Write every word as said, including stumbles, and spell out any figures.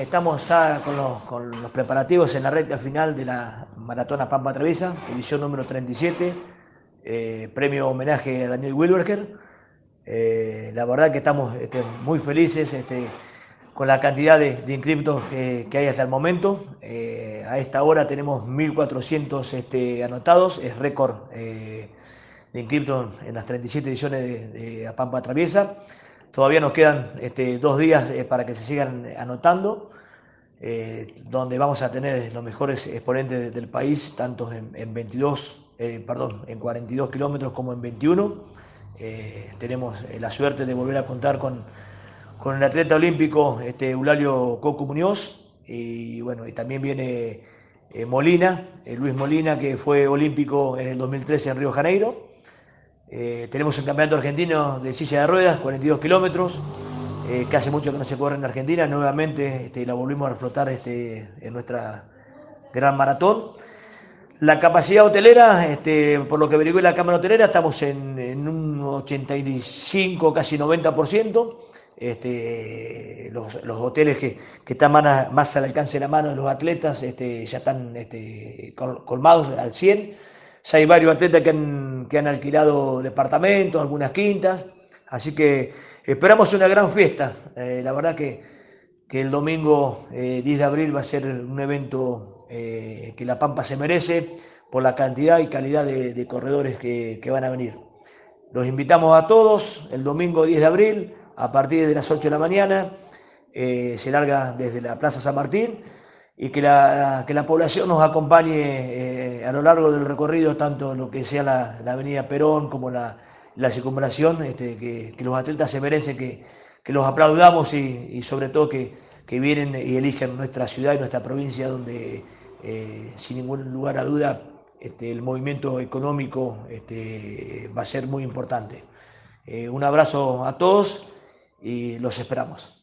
estamos ya con los, con los preparativos en la recta final de la Maratona Pampa Traviesa, edición número treinta y siete, eh, premio homenaje a Daniel Wilberger. Eh, la verdad que estamos este, muy felices este, con la cantidad de, de inscriptos que, que hay hasta el momento. Eh, a esta hora tenemos mil cuatrocientos este, anotados, es récord eh, de inscriptos en las treinta y siete ediciones de, de A Pampa Traviesa. Todavía nos quedan este, dos días eh, para que se sigan anotando, eh, donde vamos a tener los mejores exponentes del país, tanto en, en veintidós, eh, perdón, en cuarenta y dos kilómetros como en veintiuno. Eh, tenemos eh, la suerte de volver a contar con, con el atleta olímpico este, Eulalio Cocu Muñoz, y bueno, y también viene eh, Molina, eh, Luis Molina, que fue olímpico en el dos mil trece en Río de Janeiro. Eh, tenemos un campeonato argentino de silla de ruedas, cuarenta y dos kilómetros, eh, que hace mucho que no se corre en Argentina. Nuevamente este, la volvimos a reflotar este, en nuestra gran maratón. La capacidad hotelera, este, por lo que averigué la cámara hotelera, estamos en, en un ochenta y cinco, casi noventa por ciento. Este, los, los hoteles que, que están más, más al alcance de la mano de los atletas este, ya están este, colmados al cien. Ya hay varios atletas que han, que han alquilado departamentos, algunas quintas, así que esperamos una gran fiesta. Eh, la verdad que, que el domingo eh, diez de abril va a ser un evento eh, que La Pampa se merece por la cantidad y calidad de, de corredores que, que van a venir. Los invitamos a todos el domingo diez de abril a partir de las ocho de la mañana. Eh, se larga desde la Plaza San Martín, y que la, que la población nos acompañe eh, a lo largo del recorrido, tanto lo que sea la, la avenida Perón como la, la circunvalación, este, que, que los atletas se merecen que, que los aplaudamos, y, y sobre todo que, que vienen y eligen nuestra ciudad y nuestra provincia, donde eh, sin ningún lugar a duda este, el movimiento económico este, va a ser muy importante. Eh, un abrazo a todos y los esperamos.